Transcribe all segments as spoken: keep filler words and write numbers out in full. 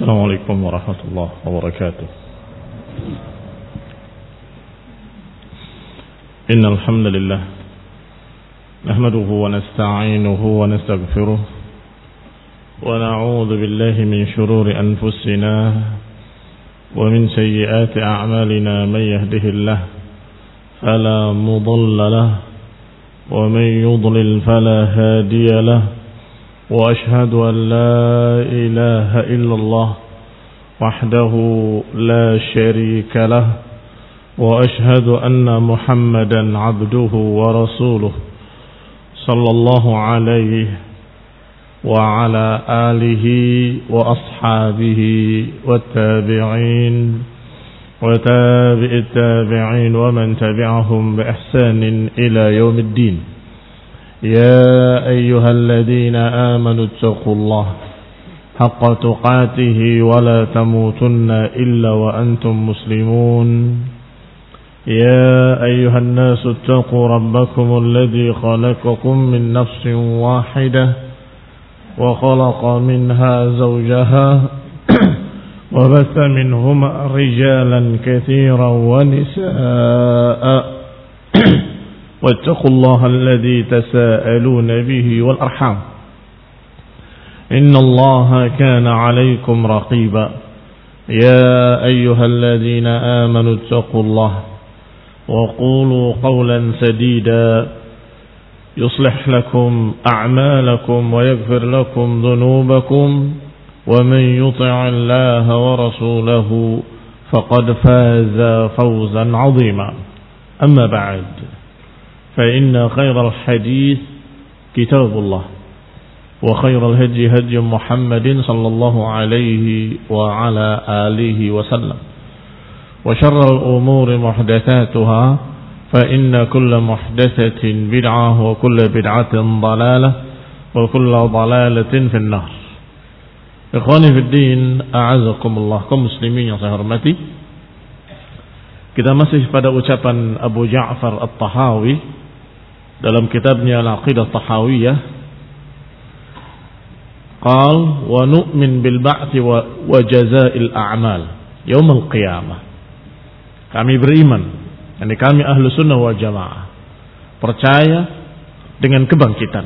السلام عليكم ورحمة الله وبركاته. إن الحمد لله نحمده ونستعينه ونستغفره ونعوذ بالله من شرور أنفسنا ومن سيئات أعمالنا. من يهده الله فلا مضل له ومن يضلل فلا هادي له، وأشهد أن لا إله إلا الله وحده لا شريك له، وأشهد أن محمدا عبده ورسوله صلى الله عليه وعلى آله وأصحابه والتابعين وتابع التابعين ومن تبعهم بإحسان إلى يوم الدين. يا أيها الذين آمنوا اتقوا الله حق تقاته ولا تموتن إلا وأنتم مسلمون. يا أيها الناس اتقوا ربكم الذي خلقكم من نفس واحدة وخلق منها زوجها وبث منهما رجالا كثيرا ونساء واتقوا الله الذي تساءلون به والأرحام إن الله كان عليكم رقيبا. يا أيها الذين آمنوا اتقوا الله وقولوا قولا سديدا يصلح لكم أعمالكم ويغفر لكم ذنوبكم، ومن يطع الله ورسوله فقد فاز فوزا عظيما. أما بعد، فإن خير الحديث كتاب الله، وخير الهدي هدي محمد صلى الله عليه وعلى آله وسلم، وشر الأمور محدثاتها، فإن كل محدثة بدعة وكل بدعة ضلالة وكل ضلالة في النار. Ikhwani fi din, a'azakumullah, kaum muslimin yang saya hormati. Kita masih pada ucapan Abu Ja'far At-Tahawi dalam kitabnya Al-Aqidah At-Tahawiyah. Qal wa nu'min bil ba'thi wa, wa jazaa'il a'mal yaumil qiyamah. Kami beriman, yakni kami ahlu sunnah wal jamaah, percaya dengan kebangkitan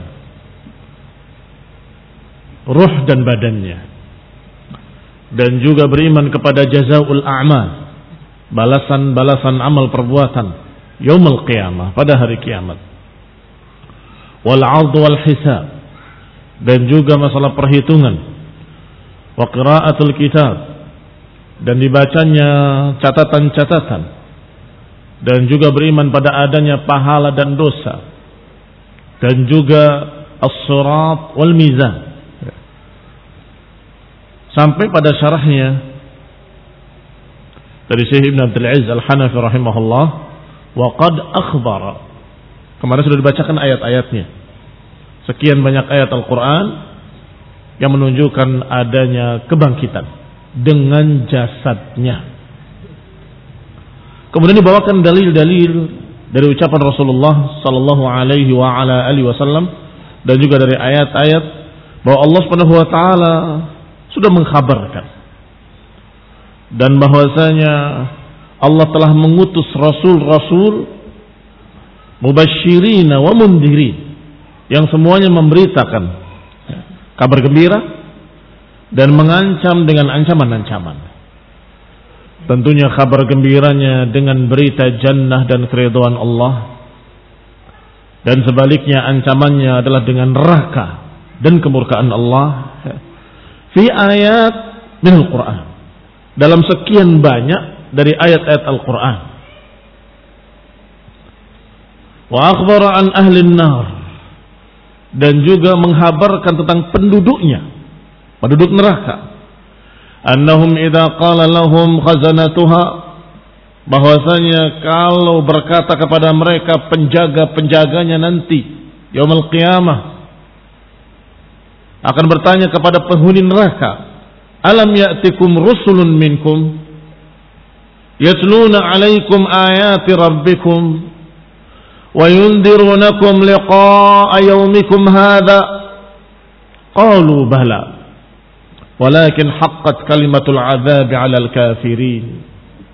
ruh dan badannya, dan juga beriman kepada jazaa'ul a'mal, balasan-balasan amal perbuatan yaumil qiyamah, pada hari kiamat, wal 'ard wal hisab, dan juga masalah perhitungan, wa qira'atul kitab, dan dibacanya catatan-catatan, dan juga beriman pada adanya pahala dan dosa, dan juga as-sirat wal mizan, sampai pada syarahnya dari Syekh Ibn Abdul Aziz Al-Hanafi rahimahullah, wa qad akhbara. Kemarin sudah dibacakan ayat-ayatnya, sekian banyak ayat Al-Quran yang menunjukkan adanya kebangkitan dengan jasadnya. Kemudian dibawakan dalil-dalil dari ucapan Rasulullah sallallahu alaihi wa ala alihi wasallam, dan juga dari ayat-ayat bahwa Allah Subhanahu wa taala sudah mengkhabarkan, dan bahwasanya Allah telah mengutus rasul-rasul mubasyirina wa mundhirin, yang semuanya memberitakan kabar gembira dan mengancam dengan ancaman-ancaman. Tentunya kabar gembiranya dengan berita jannah dan keridhaan Allah, dan sebaliknya ancamannya adalah dengan neraka dan kemurkaan Allah. Fi ayat min Al-Quran, dalam sekian banyak dari ayat-ayat Al-Quran. Wa akhbara an ahli an-nar, dan juga menghabarkan tentang penduduknya, penduduk neraka. Annahum idza qala lahum khazanatuha, bahwasanya kalau berkata kepada mereka penjaga-penjaganya nanti yaumul qiyamah, akan bertanya kepada penghuni neraka, alam ya'tikum rusulun minkum yatluna 'alaikum ayati rabbikum wa yundirunakum liqa'a yaumikum hadha, qalu bala walakin haqqat kalimatul adzab 'alal kafirin.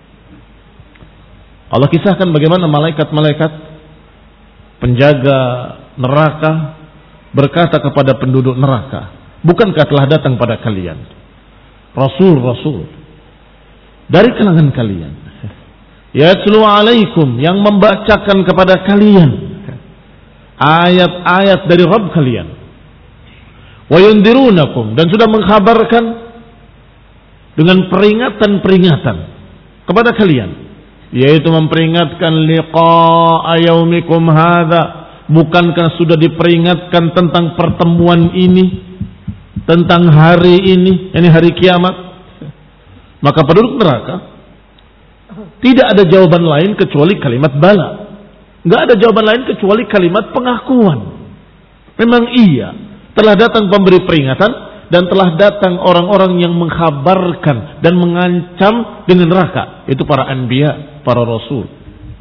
Allah kisahkan bagaimana malaikat-malaikat penjaga neraka berkata kepada penduduk neraka, bukankah telah datang pada kalian rasul-rasul dari kalangan kalian, yatlu alaikum, yang membacakan kepada kalian ayat-ayat dari Rabb kalian, wa yundirunakum, dan sudah mengkhabarkan dengan peringatan-peringatan kepada kalian, yaitu memperingatkan liqa'a yaumikum hadza. Bukankah sudah diperingatkan tentang pertemuan ini, tentang hari ini, yakni hari kiamat? Maka penduduk neraka tidak ada jawaban lain kecuali kalimat bala. Enggak ada jawaban lain kecuali kalimat pengakuan. Memang iya, telah datang pemberi peringatan dan telah datang orang-orang yang mengkhabarkan dan mengancam dengan neraka, itu para anbiya, para rasul.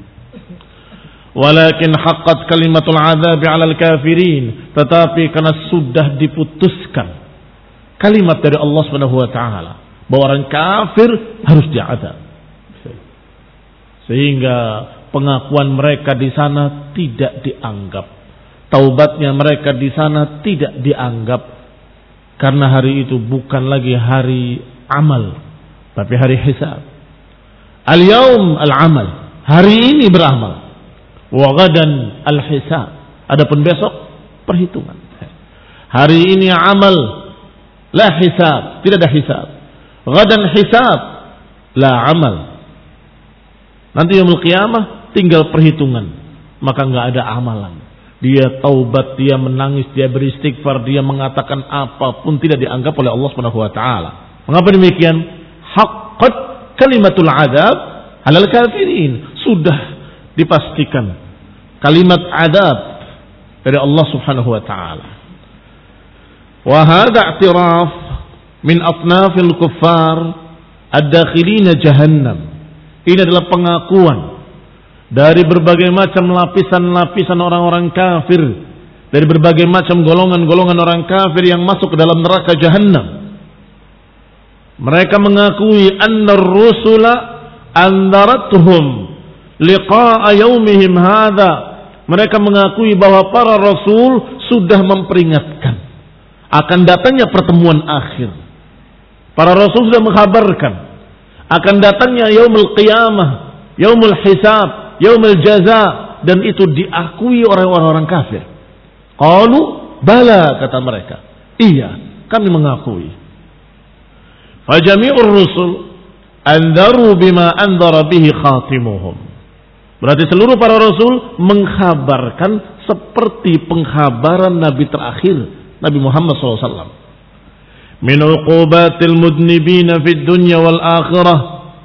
Walakin haqqat kalimatul adzab 'alal kafirin, tetapi karena sudah diputuskan kalimat dari Allah Subhanahu wa taala bahwa orang kafir harus diazab, sehingga pengakuan mereka di sana tidak dianggap, taubatnya mereka di sana tidak dianggap, karena hari itu bukan lagi hari amal tapi hari hisab. Al-yaum al-amal, hari ini beramal, wa gadan al-hisab, adapun besok perhitungan. Hari ini amal, la hisab, tidak ada hisab. Gadan hisab, la amal. Nanti yaumul qiyamah tinggal perhitungan, maka enggak ada amalan. Dia taubat, dia menangis, dia beristighfar, dia mengatakan apapun tidak dianggap oleh Allah Subhanahu wa taala. Mengapa demikian? Haqqat kalimatul adzab 'alal kafirin, sudah dipastikan kalimat adab dari Allah Subhanahu wa taala. Wa hadha i'tiraf min afnafil kuffar ad-dakhilina jahannam. Ini adalah pengakuan dari berbagai macam lapisan-lapisan orang-orang kafir, dari berbagai macam golongan-golongan orang kafir yang masuk ke dalam neraka jahannam. Mereka mengakui anna ar-rusula andaratuhum liqa'a yaumihim hadha. Mereka mengakui bahwa para rasul sudah memperingatkan akan datangnya pertemuan akhir. Para rasul sudah mengkhabarkan akan datangnya yaumul qiyamah, yaumul hisab, yaumul jaza, dan itu diakui oleh orang-orang kafir. Qalu bala, kata mereka, iya, kami mengakui. Fajami'ur rusul andaru bima andara bihi khatimuhum. Berarti seluruh para rasul mengkhabarkan seperti pengkhabaran Nabi terakhir, Nabi Muhammad shallallahu alaihi wasallam. Min uqubatil mudnibina fid dunya wal akhirah,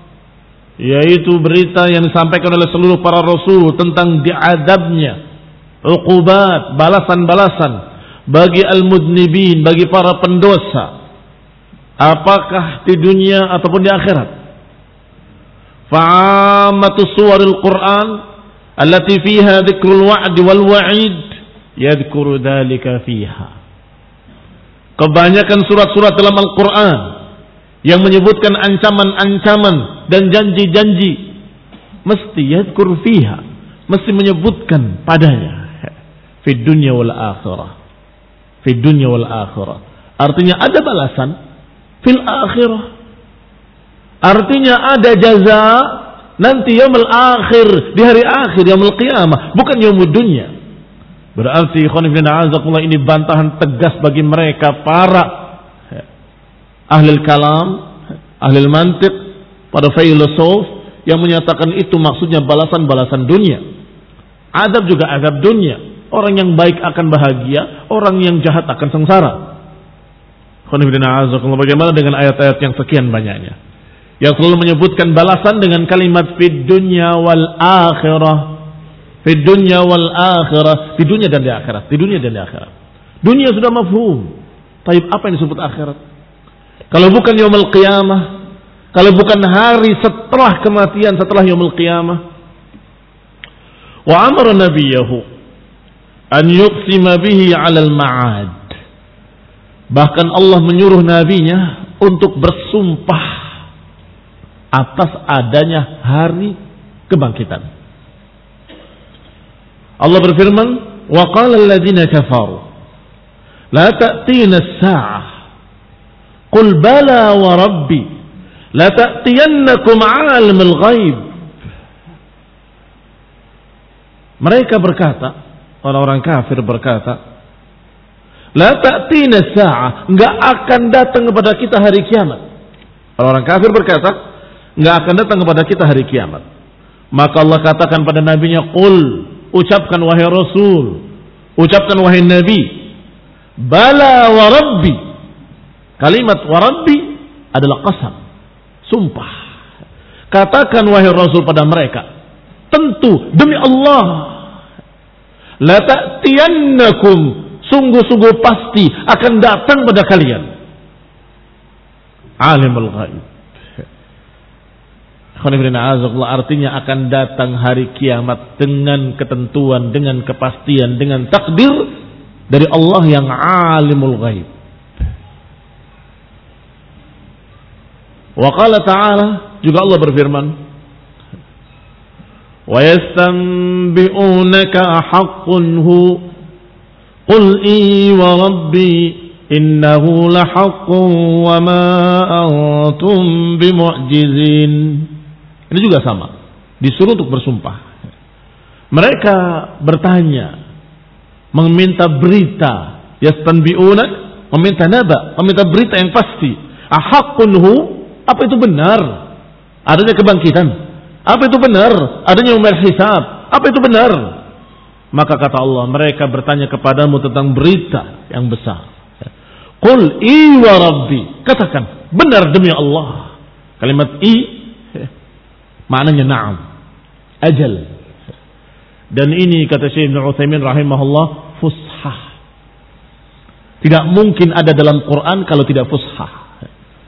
yaitu berita yang disampaikan oleh seluruh para rasul tentang diadabnya uqubat, balasan-balasan bagi al-mudnibin, bagi para pendosa, apakah di dunia ataupun di akhirat. Fa'amatu suwaril Qur'an allati fiha dzikrul wa'd wal wa'id yadhkuru dzalika fiha. Kebanyakan surat-surat dalam Al-Qur'an yang menyebutkan ancaman-ancaman dan janji-janji mesti yadhkur fiha, mesti menyebutkan padanya. Fid dunya wal akhirah. Fid dunya wal akhirah. Artinya ada balasan fil akhirah. Artinya ada jaza nanti yaumul akhir, di hari akhir, yaumul qiyamah, bukan yaumud dunya. Berarti ikhwan fillah azakumullah, ini bantahan tegas bagi mereka para ahli kalam, ahli mantiq, para filosof yang menyatakan itu maksudnya balasan-balasan dunia. Azab juga azab dunia. Orang yang baik akan bahagia, orang yang jahat akan sengsara. Ikhwan fillah azakumullah, bagaimana dengan ayat-ayat yang sekian banyaknya yang selalu menyebutkan balasan dengan kalimat fid dunya wal akhirah, fid dunya wal akhirah, di dunia dan di akhirat, di dunia dan di akhirat. Dunia sudah mafhum. Taib, apa yang disebut akhirat? Kalau bukan yaumul qiyamah, kalau bukan hari setelah kematian, setelah yaumul qiyamah. Wa amara nabiyahu an yuqsima bihi 'alal ma'ad. Bahkan Allah menyuruh nabinya untuk bersumpah atas adanya hari kebangkitan. Allah berfirman, wa qala alladziina kafaru la ta'tina as-sa'ah qul bala wa rabbi la ta'tiyannakum 'alimul ghaib. Mereka berkata, orang-orang kafir berkata, la ta'tina as-sa'ah, enggak akan datang kepada kita hari kiamat. Orang-orang kafir berkata, enggak akan datang kepada kita hari kiamat. Maka Allah katakan pada nabinya, qul, ucapkan wahai Rasul, ucapkan wahai Nabi, bala wa rabbi. Kalimat wa rabbi adalah qasam, sumpah. Katakan wahai Rasul pada mereka, tentu demi Allah, la ta'tiyannakum, sungguh-sungguh pasti akan datang pada kalian alimul ghaib. Artinya akan datang hari kiamat dengan ketentuan, dengan kepastian, dengan takdir dari Allah yang alimul ghaib. Wa qala ta'ala, juga Allah berfirman, wa yastanbi'unaka haqqun hu qul i wa rabbi innahu lahaqqun wa ma antum bimu'jizin. Ini juga sama, disuruh untuk bersumpah. Mereka bertanya, meminta berita, yastanbi'unak, meminta naba, meminta berita yang pasti. Ahaqqun hu, apa itu benar? Adanya kebangkitan. Apa itu benar? Adanya yaumul hisab. Apa itu benar? Maka kata Allah, mereka bertanya kepadamu tentang berita yang besar. Qul i wa rabbi, katakan benar demi Allah. Kalimat i maknanya na'am, ajal. Dan ini kata Syekh Ibnu Utsaimin rahimahullah, fushah. Tidak mungkin ada dalam Quran kalau tidak fushah.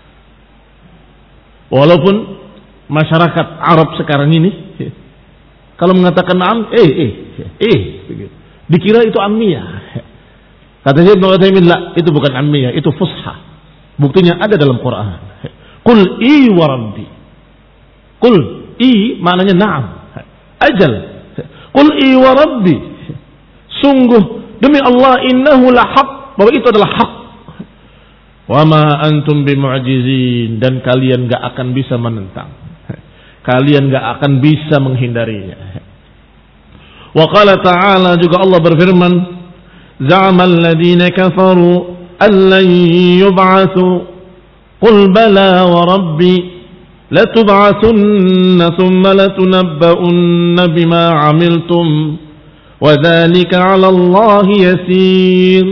Walaupun masyarakat Arab sekarang ini kalau mengatakan na'am, eh eh eh dikira itu ammiyah. Kata Syekh Ibnu Utsaimin, la, itu bukan ammiyah, itu fushah. Buktinya ada dalam Quran. Qul i wa rabbi. Qul i maknanya na'am, ajal. Qul i wa rabbi, sungguh demi Allah, innahu lahaq, bahwa itu adalah hak. Wa ma antum bimu'jizin, dan kalian gak akan bisa menentang, kalian gak akan bisa menghindarinya. Wa qala ta'ala, juga Allah berfirman, za'amal ladzina kafaru allan yub'atsu qul bala wa rabbi لَتُبْعَثُنَّ ثُمَّ لَتُنَبَّؤُنَّ بِمَا عَمِلْتُمْ وَذَلِكَ عَلَى اللَّهِ يَسِيرٌ.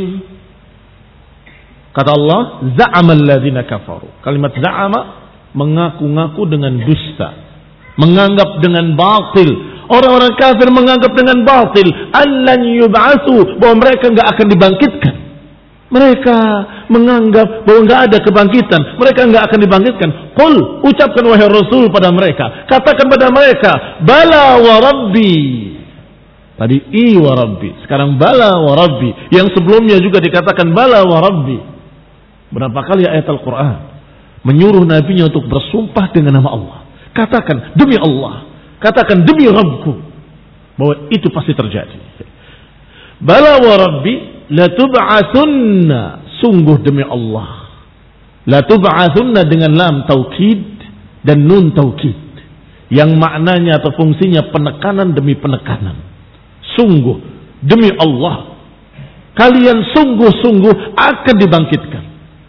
Kata Allah, za'amal ladzina kafaru. Kalimat za'ama mengaku-ngaku dengan dusta, menganggap dengan batil. Orang-orang kafir menganggap dengan batil, allan yub'atsu, bahwa mereka enggak akan dibangkitkan. Mereka menganggap bahwa enggak ada kebangkitan, mereka enggak akan dibangkitkan. Qul, ucapkan wahai Rasul pada mereka, katakan pada mereka, bala wa rabbi. Tadi i wa rabbi, sekarang bala wa rabbi. Yang sebelumnya juga dikatakan bala wa rabbi. Berapa kali ayat Al-Quran menyuruh nabinya untuk bersumpah dengan nama Allah. Katakan demi Allah, katakan demi Rabbku, bahwa itu pasti terjadi. Bala wa rabbi latub'atsunna, sungguh demi Allah. Latub'atsunna dengan lam taukid dan nun taukid, yang maknanya atau fungsinya penekanan demi penekanan. Sungguh demi Allah, kalian sungguh-sungguh akan dibangkitkan.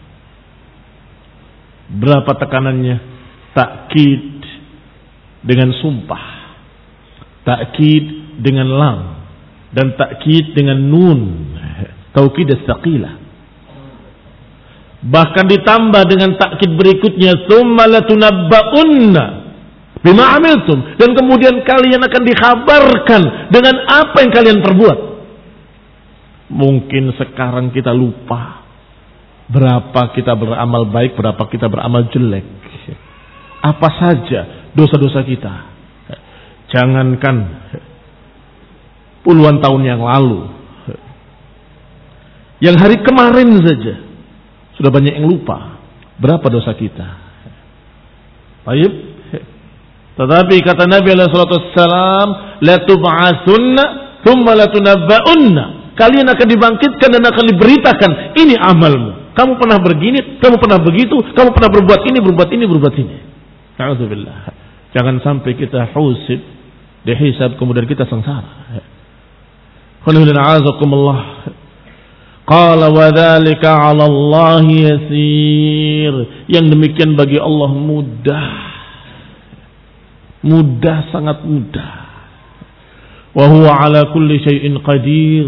Berapa tekanannya? Takkid dengan sumpah, takkid dengan lam, dan takkid dengan nun, taukid as-saqilah. Bahkan ditambah dengan takkid berikutnya, tsumma latunabba'unna bima amiltum, dan kemudian kalian akan dikhabarkan dengan apa yang kalian perbuat. Mungkin sekarang kita lupa berapa kita beramal baik, berapa kita beramal jelek, apa saja dosa-dosa kita. Jangankan puluhan tahun yang lalu, yang hari kemarin saja sudah banyak yang lupa. berapa dosa kita. Baik. Tetapi kata Nabi alaihi salatu wassalam, la tub'atsunna thumma la tunabba'unna. Kalian akan dibangkitkan dan akan diberitakan, ini amalmu. Kamu pernah begini, kamu pernah begitu, kamu pernah berbuat ini, berbuat ini, berbuat ini. Na'udzubillah. Jangan sampai kita husib, dihisab, kemudian kita sengsara. Alhamdulillah. Qala wa dzalika 'ala Allah yasir. Yang demikian bagi Allah mudah. Mudah, sangat mudah. Wa huwa 'ala kulli syai'in qadir.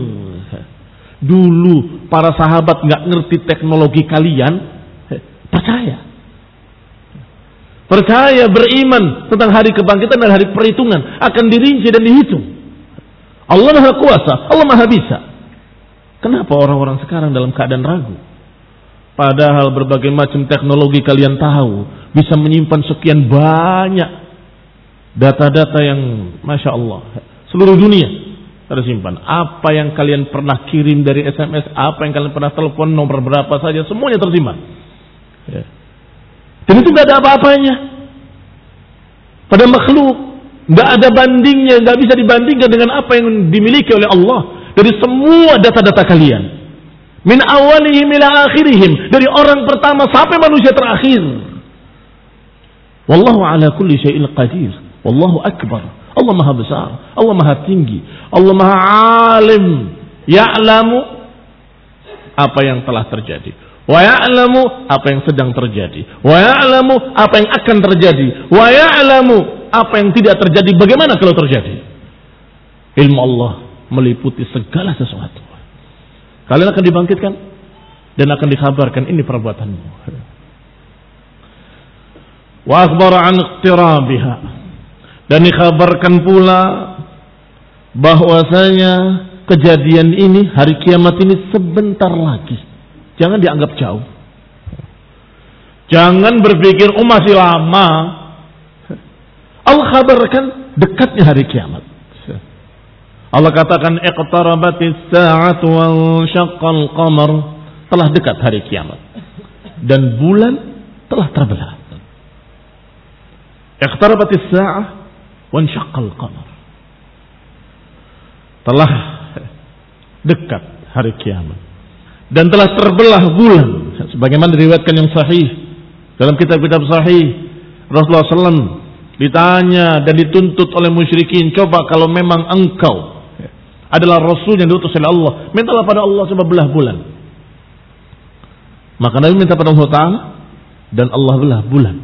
Dulu para sahabat enggak ngerti teknologi kalian, percaya. Percaya, beriman tentang hari kebangkitan dan hari perhitungan akan dirinci dan dihitung. Allah Maha Kuasa, Allah Maha Bisa. Kenapa orang-orang sekarang dalam keadaan ragu? Padahal berbagai macam teknologi kalian tahu bisa menyimpan sekian banyak data-data yang Masya Allah seluruh dunia tersimpan. Apa yang kalian pernah kirim dari S M S, apa yang kalian pernah telepon, nomor berapa saja, semuanya tersimpan. Ya. Dan itu gak ada apa-apanya pada makhluk. Gak ada bandingnya, gak bisa dibandingkan dengan apa yang dimiliki oleh Allah dari semua data-data kalian. Min awalihim ila akhirihim, dari orang pertama sampai manusia terakhir. Wallahu ala kulli syai'in qadir. Wallahu akbar. Allah Maha besar, Allah Maha tinggi, Allah Maha alim. Ya'lamu apa yang telah terjadi, wa ya'lamu apa yang sedang terjadi, wa ya'lamu apa yang akan terjadi, wa ya'lamu apa yang tidak terjadi, bagaimana kalau terjadi. Ilmu Allah meliputi segala sesuatu. Kalian akan dibangkitkan dan akan dikabarkan ini perbuatanmu. Wa akhbara an iqtirabiha, dan dikabarkan pula bahwasanya kejadian ini, hari kiamat ini sebentar lagi. Jangan dianggap jauh. Jangan berpikir oh masih lama. Allah kabarkan dekatnya hari kiamat. Allah katakan iqtarabatis sa'atu wa syaqqal qamar, telah dekat hari kiamat dan bulan telah terbelah. Iqtarabatis sa'ah wa syaqqal qamar, telah dekat hari kiamat dan telah terbelah bulan, sebagaimana diriwayatkan yang sahih dalam kitab-kitab sahih. Rasulullah shallallahu alaihi wasallam ditanya dan dituntut oleh musyrikin, coba kalau memang engkau adalah Rasul yang diutus oleh Allah, mintalah pada Allah coba belah bulan. Maka Nabi minta pada Allah Ta'ala dan Allah belah bulan.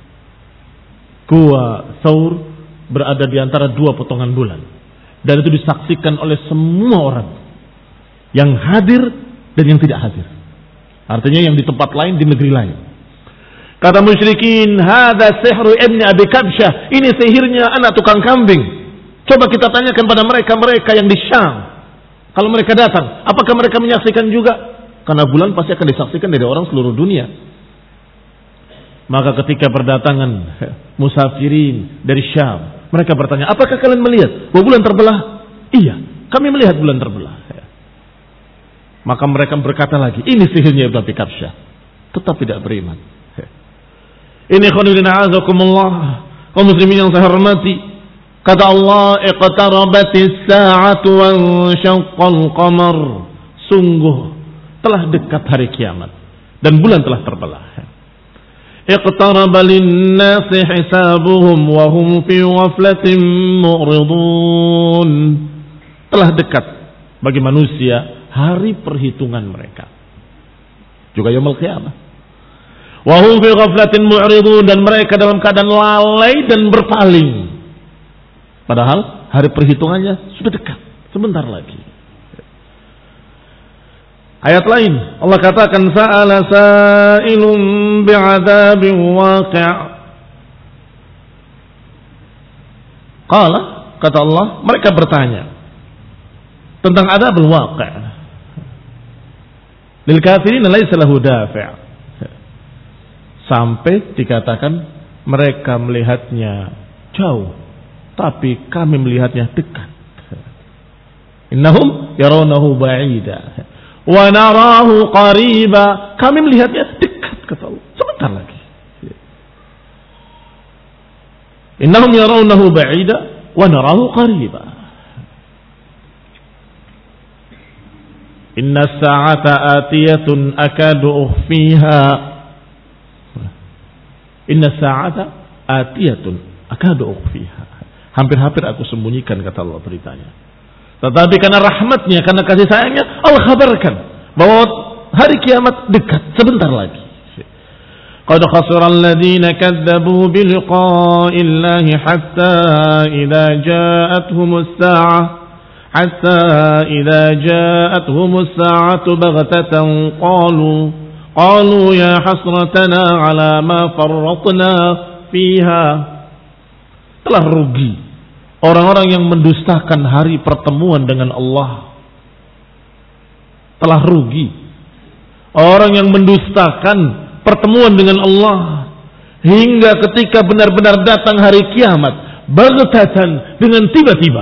Gua Tsaur berada di antara dua potongan bulan, dan itu disaksikan oleh semua orang yang hadir dan yang tidak hadir. Artinya yang di tempat lain, di negeri lain. Kata musyrikin, hadza sihru ibni Abi Kabsyah, ini sihirnya anak tukang kambing. Coba kita tanyakan pada mereka-mereka yang di Syam. Kalau mereka datang, apakah mereka menyaksikan juga? Karena bulan pasti akan disaksikan dari orang seluruh dunia. Maka ketika berdatangan musafirin dari Syam, mereka bertanya, apakah kalian melihat bahwa bulan terbelah? Iya, kami melihat bulan terbelah. Maka mereka berkata lagi, ini sihirnya Ibnu Abi Kabsyah. Tetap tidak beriman. Ini khonudina azakumullah, kaum muslimin yang saya hormati. Kata Allah, iqtarabatis sa'atu wa syaqqal qamar, sungguh telah dekat hari kiamat dan bulan telah terbelah. Iqtaraba lin-nasi hisabuhum wa hum fi ghaflatin mu'ridun, telah dekat bagi manusia hari perhitungan mereka, juga yaumul qiyamah. Wa hum fi ghaflatin mu'ridun, dan mereka dalam keadaan lalai dan berpaling. Padahal hari perhitungannya sudah dekat, sebentar lagi. Ayat lain Allah katakan, sa'ala sa'ilun bi'adzabin waqi'. Qala, kata Allah, mereka bertanya tentang adzabul waqi'. Lil kafirin laisa lahu dafi'. Sampai dikatakan mereka melihatnya jauh, tapi kami melihatnya dekat. Innahum yarawnahu ba'ida wa narahu qariba. Kami melihatnya dekat, kata Allah. Innahum yarawnahu ba'ida wa narahu qariba. Inna as-sa'ata atiyatun akadu ukhfiha. Inna as-sa'ata atiyatun akadu ukhfiha. Hampir-hampir aku sembunyikan, kata Allah beritanya. Tetapi karena rahmatnya, karena kasih sayangnya, Allah kabarkan bahwa hari kiamat dekat sebentar lagi. Qad khasira alladziina kadzdabuu biliqaa'i Allaahi hattaa idzaa jaa'athumus saa'ah hattaa idzaa jaa'athumus saa'atu baghtatan qaaluu qaaluu yaa hasratanaa 'alaa maa farratnaa fiihaa. Telah rugi orang-orang yang mendustakan hari pertemuan dengan Allah. Telah rugi orang yang mendustakan pertemuan dengan Allah, hingga ketika benar-benar datang hari kiamat, baghtatan, dengan tiba-tiba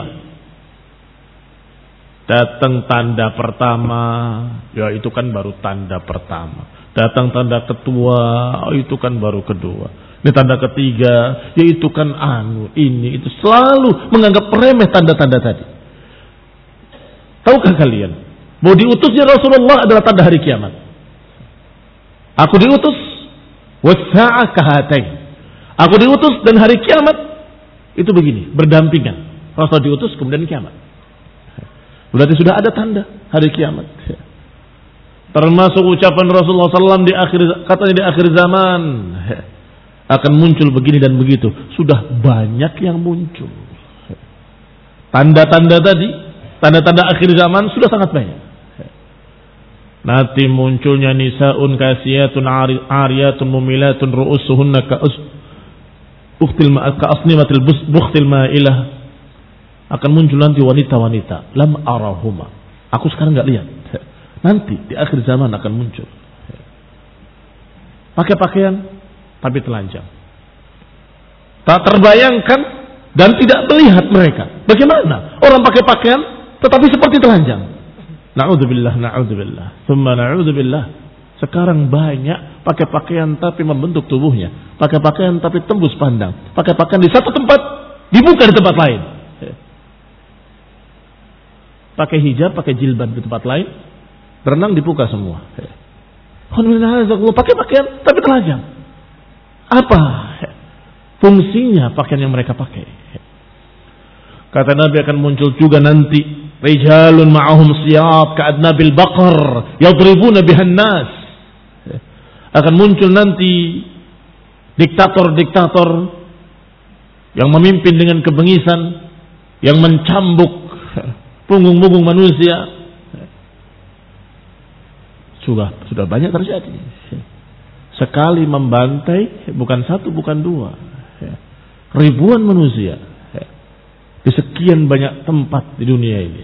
datang tanda pertama, ya itu kan baru tanda pertama. Datang tanda kedua, oh, itu kan baru kedua. Ini tanda ketiga, yaitu kan anu, ini, itu. Selalu menganggap remeh tanda-tanda tadi. Tahukah kalian, mau diutusnya Rasulullah adalah tanda hari kiamat. Aku diutus, wassa'a kahatain. Aku diutus dan hari kiamat itu begini, berdampingan. Rasul diutus kemudian kiamat. Berarti sudah ada tanda hari kiamat. Termasuk ucapan Rasulullah shallallahu alaihi wasallam di akhir, katanya di akhir zaman akan muncul begini dan begitu. Sudah banyak yang muncul. Tanda-tanda tadi, tanda-tanda akhir zaman sudah sangat banyak. Nanti munculnya nisaun kasiyatun ariyatun mumilatun ru'usuhunna ka'us ukhtil ma ka'asnimatil bukhtil ma'ilah. Akan muncul nanti wanita-wanita lam arahuma. Aku sekarang enggak lihat. Nanti di akhir zaman akan muncul. Pakai pakaian tapi telanjang. Tak terbayangkan dan tidak melihat mereka. Bagaimana orang pakai pakaian tetapi seperti telanjang? Na'udzubillah, na'udzubillah, thumma na'udzubillah. Sekarang banyak pakai pakaian tapi membentuk tubuhnya, pakai pakaian tapi tembus pandang, pakai pakaian di satu tempat dibuka di tempat lain, pakai hijab, pakai jilbab di tempat lain, berenang dibuka semua. Pakai pakaian tapi telanjang. Apa fungsinya pakaian yang mereka pakai? Kata Nabi akan muncul juga nanti rijalun ma'ahum siyab ka'adnabil baqar yadribuna bihan nas. Akan muncul nanti diktator-diktator yang memimpin dengan kebengisan, yang mencambuk punggung-punggung manusia. Sudah sudah banyak terjadi. Sekali membantai, bukan satu, bukan dua, ribuan manusia di sekian banyak tempat di dunia ini.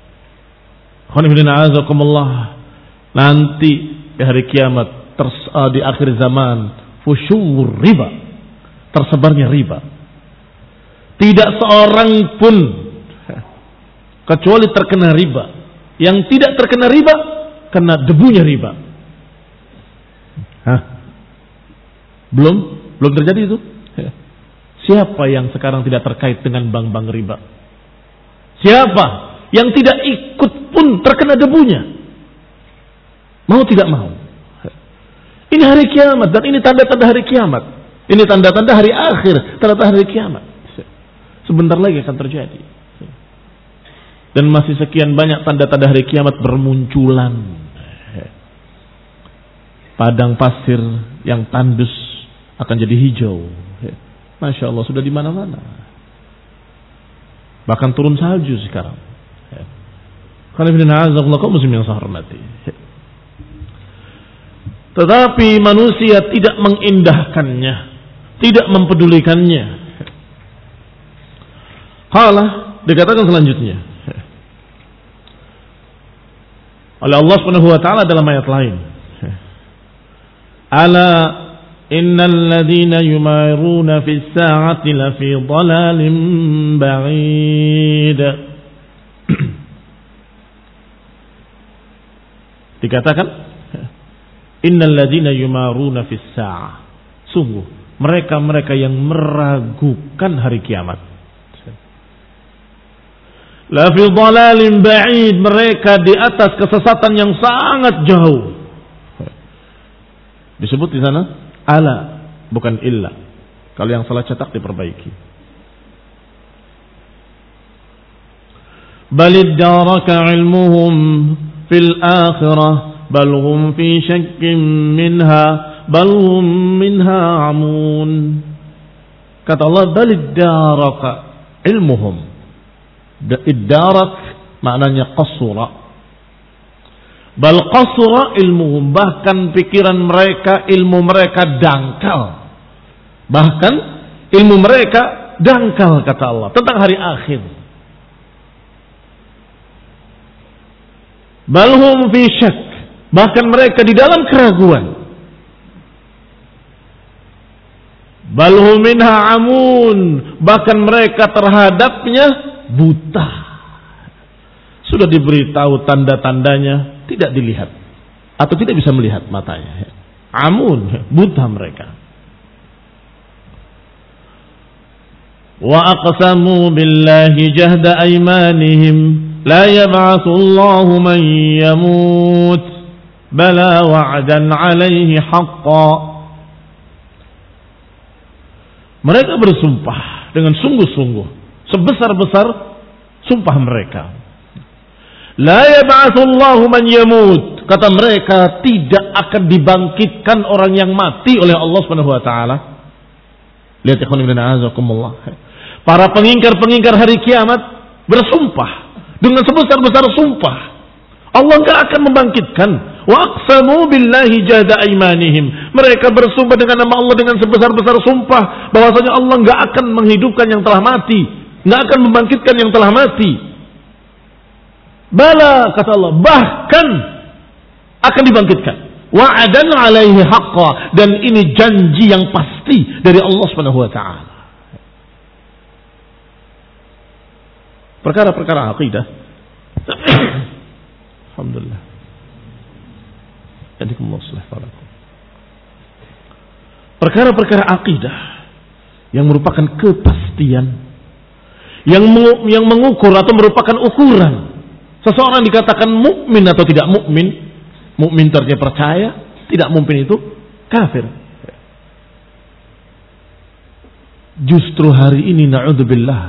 Nanti di hari kiamat, ters, uh, di akhir zaman, fusyur riba, tersebarnya riba. Tidak seorang pun kecuali terkena riba. Yang tidak terkena riba, kena debunya riba. Hah? Belum, belum terjadi itu. Siapa yang sekarang tidak terkait dengan bank-bank riba? Siapa yang tidak ikut pun terkena debunya? Mau tidak mau. Ini hari kiamat dan ini tanda-tanda hari kiamat. Ini tanda-tanda hari akhir, tanda-tanda hari kiamat. Sebentar lagi akan terjadi. Dan masih sekian banyak tanda-tanda hari kiamat bermunculan. Padang pasir yang tandus akan jadi hijau. Masya Allah, sudah di mana-mana. Bahkan turun salju sekarang. Tetapi manusia tidak mengindahkannya, tidak mempedulikannya. Halah, dikatakan selanjutnya oleh Allah Subhanahu wa taala dalam ayat lain. Ala innal ladzina yumaruna fis sa'ati lafi dhalalin ba'id. Dikatakan innal ladzina yumaruna fis sa'ah. Sungguh mereka-mereka yang meragukan hari kiamat. La fi dhalalin ba'id, mereka di atas kesesatan yang sangat jauh. Disebut di sana ala, bukan illa. Kalau yang salah cetak diperbaiki. Balid daraka ilmuhum fil akhirah bal hum fi syakkin minha bal hum minha amun. Kata Allah, balid daraka ilmuhum. Iddarak maknanya qasura. Bal qasura ilmuhum, bahkan pikiran mereka, ilmu mereka dangkal. Bahkan ilmu mereka dangkal, kata Allah, tentang hari akhir. Bal hum fi syak, bahkan mereka di dalam keraguan. Bal hum minha amun, bahkan mereka terhadapnya buta. Sudah diberitahu tanda-tandanya, tidak dilihat atau tidak bisa melihat matanya. Amun, buta mereka. Wa aqsamu billahi jahda aymanihim la yab'atsu Allahu man yamut bala wa'dan 'alaihi haqqan. Mereka bersumpah dengan sungguh-sungguh, sebesar-besar sumpah mereka. La yab'atsullahu man yamut, kata mereka tidak akan dibangkitkan orang yang mati oleh Allah Subhanahu wa taala. Lihat ikhwan fillah, azakumullah. Para pengingkar-pengingkar hari kiamat bersumpah dengan sebesar-besar sumpah Allah enggak akan membangkitkan. Wa aqsamu billahi jahda aymanihim, mereka bersumpah dengan nama Allah dengan sebesar-besar sumpah bahwasanya Allah enggak akan menghidupkan yang telah mati, nggak akan membangkitkan yang telah mati. Bala, kata Allah, bahkan akan dibangkitkan. Wa'adan 'alaihi haqqa, dan ini janji yang pasti dari Allah Subhanahu wa taala. Perkara-perkara akidah. Alhamdulillah. Perkara-perkara akidah yang merupakan kepastian, yang yang mengukur atau merupakan ukuran seseorang dikatakan mukmin atau tidak mukmin. Mukmin artinya percaya, tidak mukmin itu kafir. Justru hari ini na'udzubillah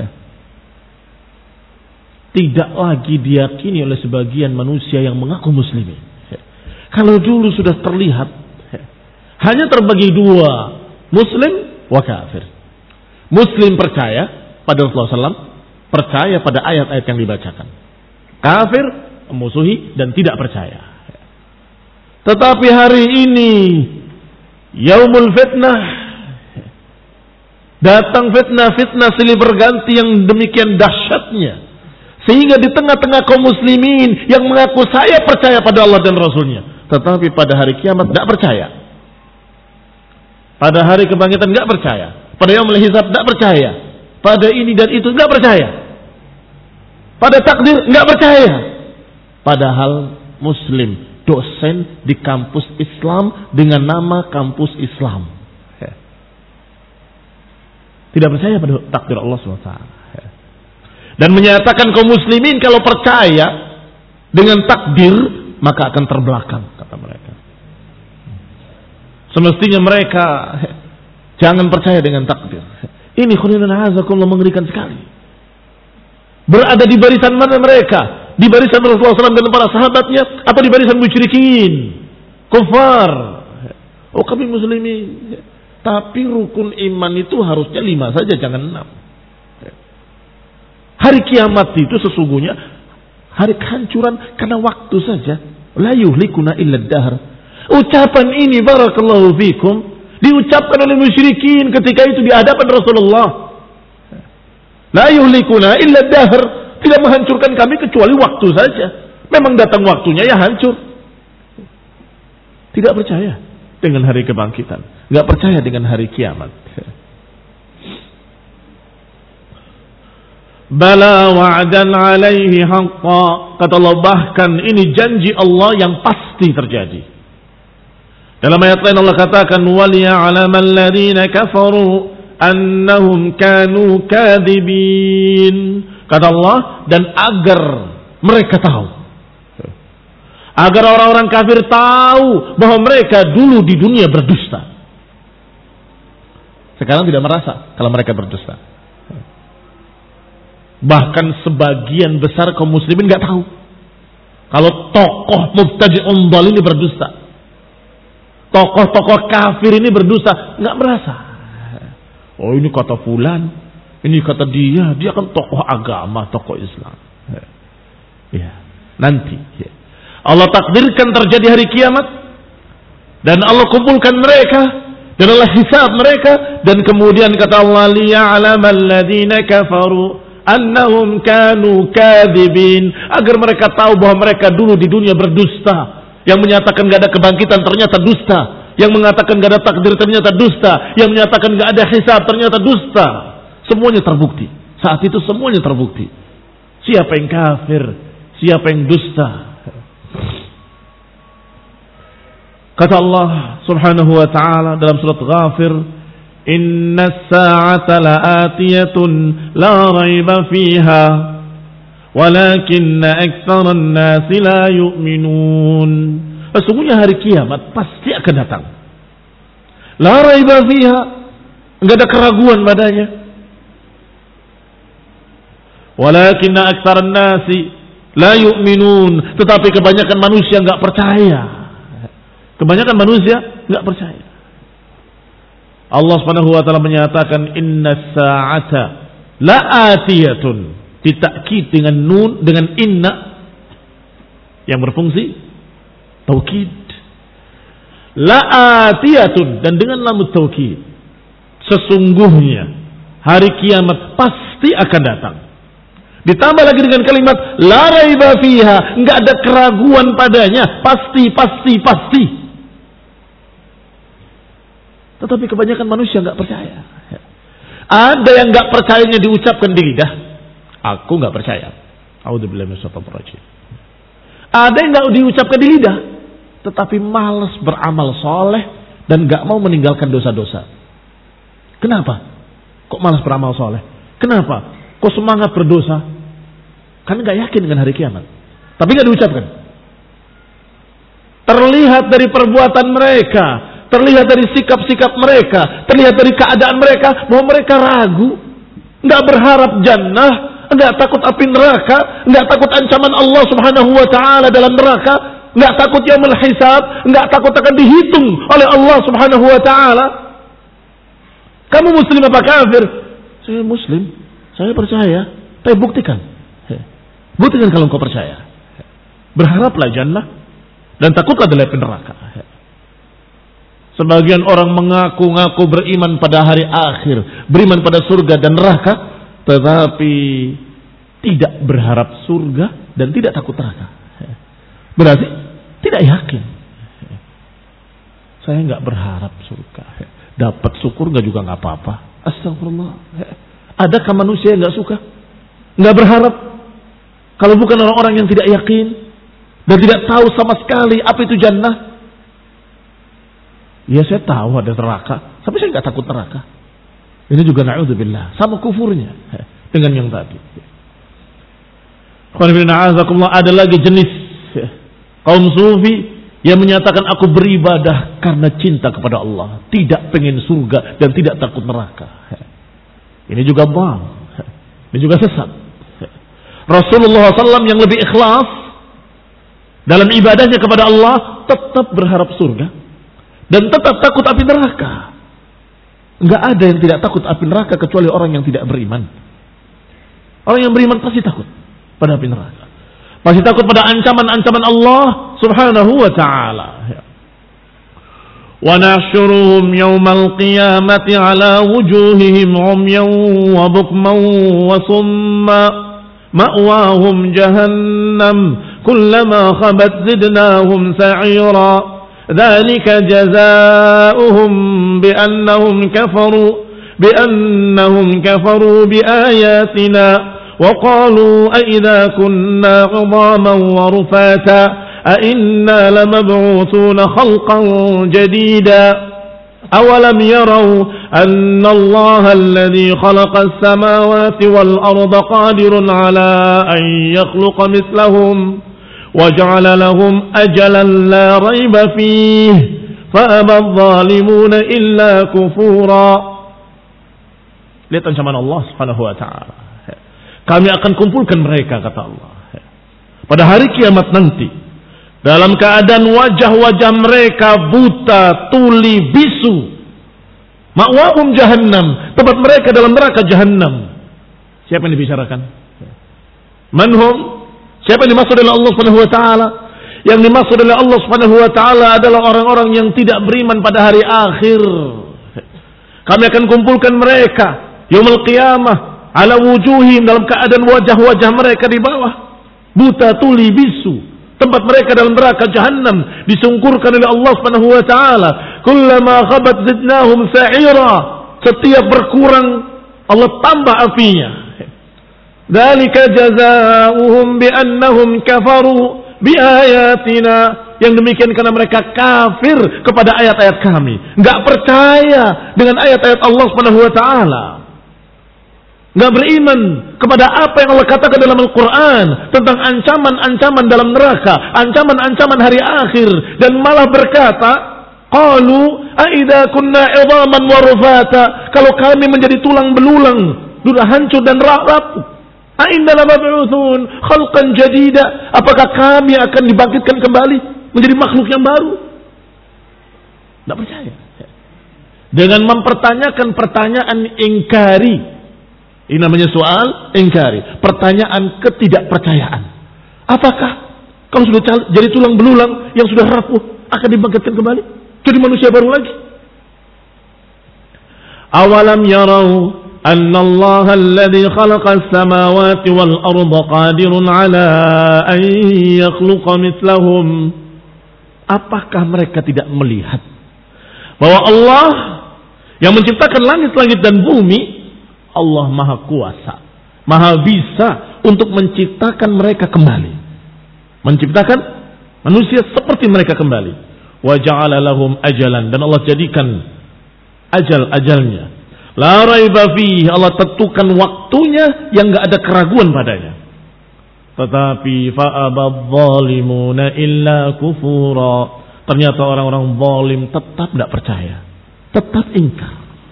tidak lagi diyakini oleh sebagian manusia yang mengaku muslimin. Kalau dulu sudah terlihat hanya terbagi dua, muslim wa kafir. Muslim percaya pada Rasulullah shallallahu alaihi wasallam, percaya pada ayat-ayat yang dibacakan. Kafir, memusuhi dan tidak percaya. Tetapi hari ini yaumul fitnah, datang fitnah-fitnah silih berganti yang demikian dahsyatnya, sehingga di tengah-tengah kaum muslimin yang mengaku saya percaya pada Allah dan Rasulnya, tetapi pada hari kiamat tidak percaya, pada hari kebangkitan tidak percaya, pada yaumul hisab tidak percaya, pada ini dan itu tidak percaya, pada takdir tidak percaya. Padahal muslim, dosen di kampus Islam dengan nama kampus Islam, tidak percaya pada takdir Allah subhanahu wa taala, dan menyatakan kaum muslimin kalau percaya dengan takdir maka akan terbelakang, kata mereka. Semestinya mereka jangan percaya dengan takdir. Ini khulilun azakullah, mengerikan sekali. Berada di barisan mana mereka? Di barisan Rasulullah shallallahu alaihi wasallam dan para sahabatnya, atau di barisan musyrikin, kufar? Oh, kami muslimin, tapi rukun iman itu harusnya lima saja, jangan enam. Hari kiamat itu sesungguhnya hari kehancuran karena waktu saja. La yuhlikuna illa dahr. Ucapan ini barakallahu fikum diucapkan oleh musyrikin ketika itu di hadapan Rasulullah. La yuhlikuna illa dahr, tidak menghancurkan kami kecuali waktu saja. Memang datang waktunya ya hancur. Tidak percaya dengan hari kebangkitan, enggak percaya dengan hari kiamat. Bala wa'dan 'alaihi haqqa, kata Allah, bahkan ini janji Allah yang pasti terjadi. Dalam ayat lain Allah katakan waliya'lamal ladzina kafaru annahum kanu kadzibin. Kata Allah, dan agar mereka tahu, agar orang-orang kafir tahu bahwa mereka dulu di dunia berdusta. Sekarang tidak merasa kalau mereka berdusta. Bahkan sebagian besar kaum muslimin nggak tahu kalau tokoh mubtadi'un dhal ini berdusta. Tokoh-tokoh kafir ini berdusta, nggak merasa. Oh ini kata fulan, ini kata dia, dia kan tokoh agama, tokoh Islam. Ya, nanti ya. Allah takdirkan terjadi hari kiamat dan Allah kumpulkan mereka dan Allah hisab mereka, dan kemudian kata Allah liya'lamal ladzina kafaru annahum kanu kadzibin, agar mereka tahu bahwa mereka dulu di dunia berdusta. Yang menyatakan gak ada kebangkitan ternyata dusta. Yang mengatakan gak ada takdir ternyata dusta. Yang menyatakan gak ada hisab ternyata dusta. Semuanya terbukti. Saat itu semuanya terbukti. Siapa yang kafir, siapa yang dusta. Kata Allah subhanahu wa ta'ala dalam surat Ghafir, Inna as-sa'ata la'atiyatun la raiba fiha walakinna aktsaran nasi la yu'minun. Sesungguhnya hari kiamat pasti akan datang. La raiba fiha, enggak ada keraguan padanya. Walakinna aktsaran nasi la yu'minun, tetapi kebanyakan manusia enggak percaya. Kebanyakan manusia enggak percaya. Allah Subhanahu wa taala menyatakan inna as-sa'ata la'atiyatun, ditakkid dengan nun, dengan inna yang berfungsi taukid. La'atiyatun, dan dengan lam taukid, sesungguhnya hari kiamat pasti akan datang. Ditambah lagi dengan kalimat la raiba fiha, enggak ada keraguan padanya, pasti pasti pasti. Tetapi kebanyakan manusia enggak percaya. Ada yang enggak percayanya diucapkan di lidah. Aku enggak percaya. A'udzubillahi minasyaitonir rajim. Ada yang enggak diucapkan di lidah, tetapi malas beramal soleh dan enggak mau meninggalkan dosa-dosa. Kenapa? Kok malas beramal soleh? Kenapa? Kok semangat berdosa? Kan enggak yakin dengan hari kiamat. Tapi enggak diucapkan. Terlihat dari perbuatan mereka, terlihat dari sikap-sikap mereka, terlihat dari keadaan mereka bahwa mereka ragu, enggak berharap jannah, enggak takut api neraka, enggak takut ancaman Allah Subhanahu wa taala dalam neraka, enggak takut yaumul hisab, enggak takut akan dihitung oleh Allah Subhanahu wa taala. Kamu muslim apa kafir? Saya muslim, saya percaya. Tapi buktikan. Buktikan kalau engkau percaya. Berharaplah jannah dan takutlah dari api neraka. Sebagian orang mengaku-ngaku beriman pada hari akhir, beriman pada surga dan neraka, tetapi tidak berharap surga dan tidak takut neraka. Berarti tidak yakin. Saya nggak berharap surga, dapat syukur nggak juga nggak apa-apa. Astagfirullah. Adakah manusia yang nggak suka, nggak berharap? Kalau bukan orang-orang yang tidak yakin dan tidak tahu sama sekali apa itu jannah. Ya saya tahu ada neraka, tapi saya nggak takut neraka. Ini juga na'udzubillah, sama kufurnya dengan yang tadi. Ada lagi jenis kaum sufi yang menyatakan aku beribadah karena cinta kepada Allah, tidak pengen surga dan tidak takut neraka. Ini juga bang, ini juga sesat. Rasulullah shallallahu alaihi wasallam yang lebih ikhlas dalam ibadahnya kepada Allah tetap berharap surga dan tetap takut api neraka. Enggak ada yang tidak takut api neraka kecuali orang yang tidak beriman. Orang yang beriman pasti takut pada api neraka. Pasti takut pada ancaman-ancaman Allah Subhanahu wa taala. Wa nahsyuruhum yaumal qiyamati ala wujuhihim umyan wa bukman wa summa ma'wahum jahannam kullama khabat zidnahum sa'ira. ذلك جزاؤهم بأنهم كفروا بأنهم كفروا بآياتنا وقالوا أئذا كنا عظاما ورفاتا أَإِنَّا لَمَبْعُوثُونَ خَلْقًا جَدِيدًا أَوَلَمْ يَرَوْا أَنَّ اللَّهَ الَّذِي خَلَقَ السَّمَاوَاتِ وَالْأَرْضَ قَادِرٌ عَلَى أَن يَخْلُقَ مِثْلَهُمْ وَجَعَلَ لَهُمْ أَجَلًا لَا رَيْبَ فِيهِ فَأَبَى الظَّالِمُونَ إِلَّا كُفُورًا. Lihat ancaman Allah Subhanahu wa taala. Kami akan kumpulkan mereka, kata Allah, pada hari kiamat nanti, dalam keadaan wajah-wajah mereka buta, tuli, bisu. Ma'wahum jahannam, tempat mereka dalam neraka jahannam. Siapa yang dibicarakan? Manhum? Siapa yang dimaksud oleh Allah Subhanahu wa taala? Yang dimaksud oleh Allah Subhanahu wa taala adalah orang-orang yang tidak beriman pada hari akhir. Kami akan kumpulkan mereka yaumul qiyamah ala wujuhim, dalam keadaan wajah-wajah mereka di bawah buta, tuli, bisu. Tempat mereka dalam neraka jahannam disungkurkan oleh Allah Subhanahu wa taala. Kullama khabat zidnahum sa'ira. Setiap berkurang Allah tambah apinya. Dzalika jazaohum bi annahum kafaru bi ayatina. Yang demikian karena mereka kafir kepada ayat-ayat kami, enggak percaya dengan ayat-ayat Allah Subhanahu wa taala. Enggak beriman kepada apa yang Allah katakan dalam Al-Quran tentang ancaman-ancaman dalam neraka, ancaman-ancaman hari akhir, dan malah berkata, qalu a idza kunna 'idhaman wa rufata, kalau kami menjadi tulang belulang, sudah hancur dan rapuh, a inna lamab'utsun khalqan jadida, apakah kami akan dibangkitkan kembali menjadi makhluk yang baru? Enggak percaya. Dengan mempertanyakan pertanyaan ingkari. Ini namanya soal ingkari, pertanyaan ketidakpercayaan. Apakah kalau sudah jadi tulang belulang yang sudah rapuh akan dibangkitkan kembali jadi manusia baru lagi? Awalam yarau anna Allah alladhi khalaqa as-samawati wal arda qadirun ala an yakhluqa mithlahum. Apakah mereka tidak melihat bahwa Allah yang menciptakan langit-langit dan bumi, Allah maha kuasa, maha bisa untuk menciptakan mereka kembali, menciptakan manusia seperti mereka kembali. Wa ja'ala lahum ajalan, dan Allah jadikan ajal-ajalnya, la raiba fihi, Allah tentukan waktunya yang enggak ada keraguan padanya. Tetapi fa'abadh zalimuna illa kufura, ternyata orang-orang zalim tetap tidak percaya, tetap ingkar.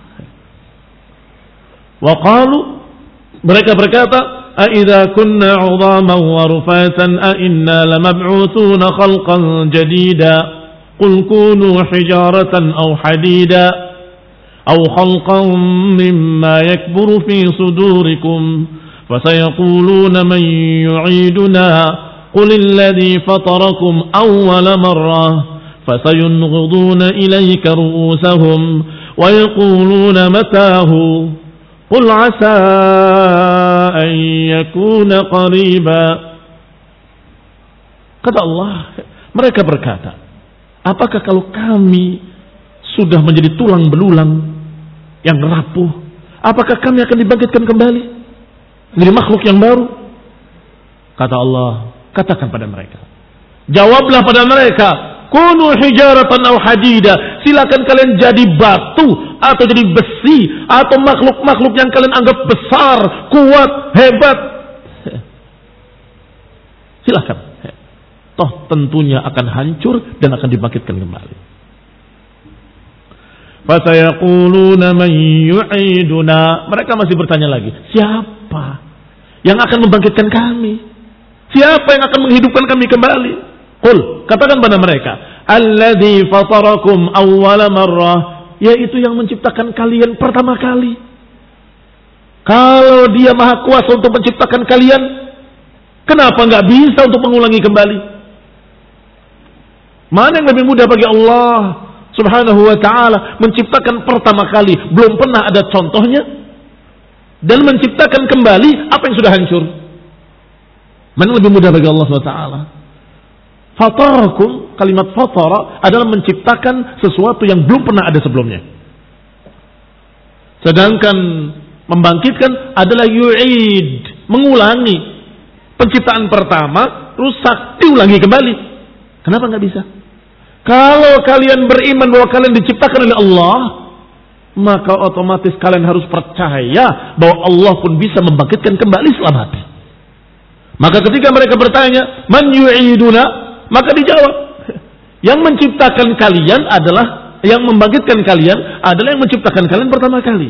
Wa qalu, mereka berkata, a idza kunna 'idhaman wa rufatan a inna lamab'utsuna khalqan jadida qul kunu hijaratan aw hadida aw khalqan mimma yakburu fi sudurikum fasayaquluna man yu'iduna qul alladhi fatarakum awwala marrah fasayunghiduna ilayka ru'usahum wa yaquluna matahu Qul asa an yakuna qariba. Kata Allah, mereka berkata, apakah kalau kami sudah menjadi tulang belulang yang rapuh, apakah kami akan dibangkitkan kembali menjadi makhluk yang baru? Kata Allah, katakan pada mereka, jawablah pada mereka, kunu hijaratan aw hadida, silakan kalian jadi batu atau jadi besi atau makhluk-makhluk yang kalian anggap besar, kuat, hebat. Silakan. Toh tentunya akan hancur dan akan dibangkitkan kembali. Fasayaquluna man yu'iduna, mereka masih bertanya lagi, siapa yang akan membangkitkan kami? Siapa yang akan menghidupkan kami kembali? Qul, katakan pada mereka, alladzi fatarakum awwala marrah, yaitu yang menciptakan kalian pertama kali. Kalau dia maha kuasa untuk menciptakan kalian, kenapa enggak bisa untuk mengulangi kembali? Mana yang lebih mudah bagi Allah Subhanahu wa ta'ala, menciptakan pertama kali, belum pernah ada contohnya, dan menciptakan kembali apa yang sudah hancur? Mana yang lebih mudah bagi Allah Subhanahu wa ta'ala? Fatarakum, kalimat fatara adalah menciptakan sesuatu yang belum pernah ada sebelumnya. Sedangkan membangkitkan adalah yu'id, mengulangi. Penciptaan pertama rusak, diulangi kembali. Kenapa nggak bisa? Kalau kalian beriman bahwa kalian diciptakan oleh Allah, maka otomatis kalian harus percaya bahwa Allah pun bisa membangkitkan kembali setelah mati. Maka ketika mereka bertanya, man yu'iduna, maka dijawab, yang menciptakan kalian adalah, yang membangkitkan kalian adalah yang menciptakan kalian pertama kali.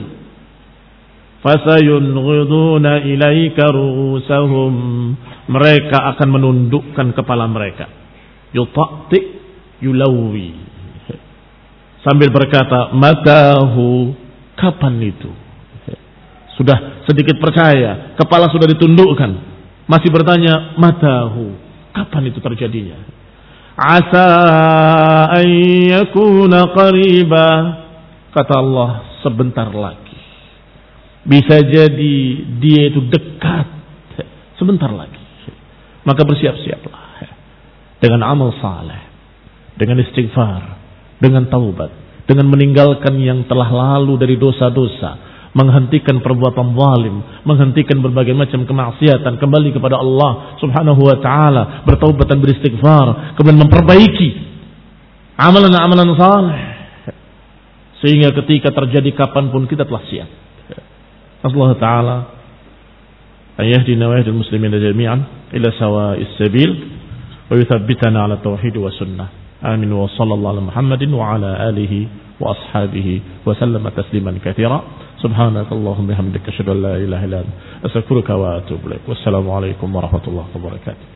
Fasayunghiduna ilaika ru'usahum, mereka akan menundukkan kepala mereka. Yuta'ti yulawi, sambil berkata, matahu, kapan itu? Sudah sedikit percaya, kepala sudah ditundukkan, masih bertanya, matahu, kapan itu terjadinya? Asa an yakuna qariba, kata Allah, sebentar lagi. Bisa jadi dia itu dekat, sebentar lagi. Maka bersiap-siaplah dengan amal saleh, dengan istighfar, dengan taubat, dengan meninggalkan yang telah lalu dari dosa-dosa, menghentikan perbuatan zalim, menghentikan berbagai macam kemaksiatan, kembali kepada Allah Subhanahu wa taala, bertaubat dan beristighfar, kemudian memperbaiki amalan-amalan saleh sehingga ketika terjadi kapanpun kita telah siap. Allah taala ayahdina wa yahdil muslimin jami'an ila sawa'is sabil wa yuthabbitana ala tauhid wa sunnah. Amin wa sallallahu ala Muhammadin wa ala alihi wa ashabihi wa sallama tasliman katsira. Subhanakallahumma bihamdika asyhadu an la ilaha illa anta astaghfiruka wa atubu ilaik. Wassalamu alaikum warahmatullahi wabarakatuh.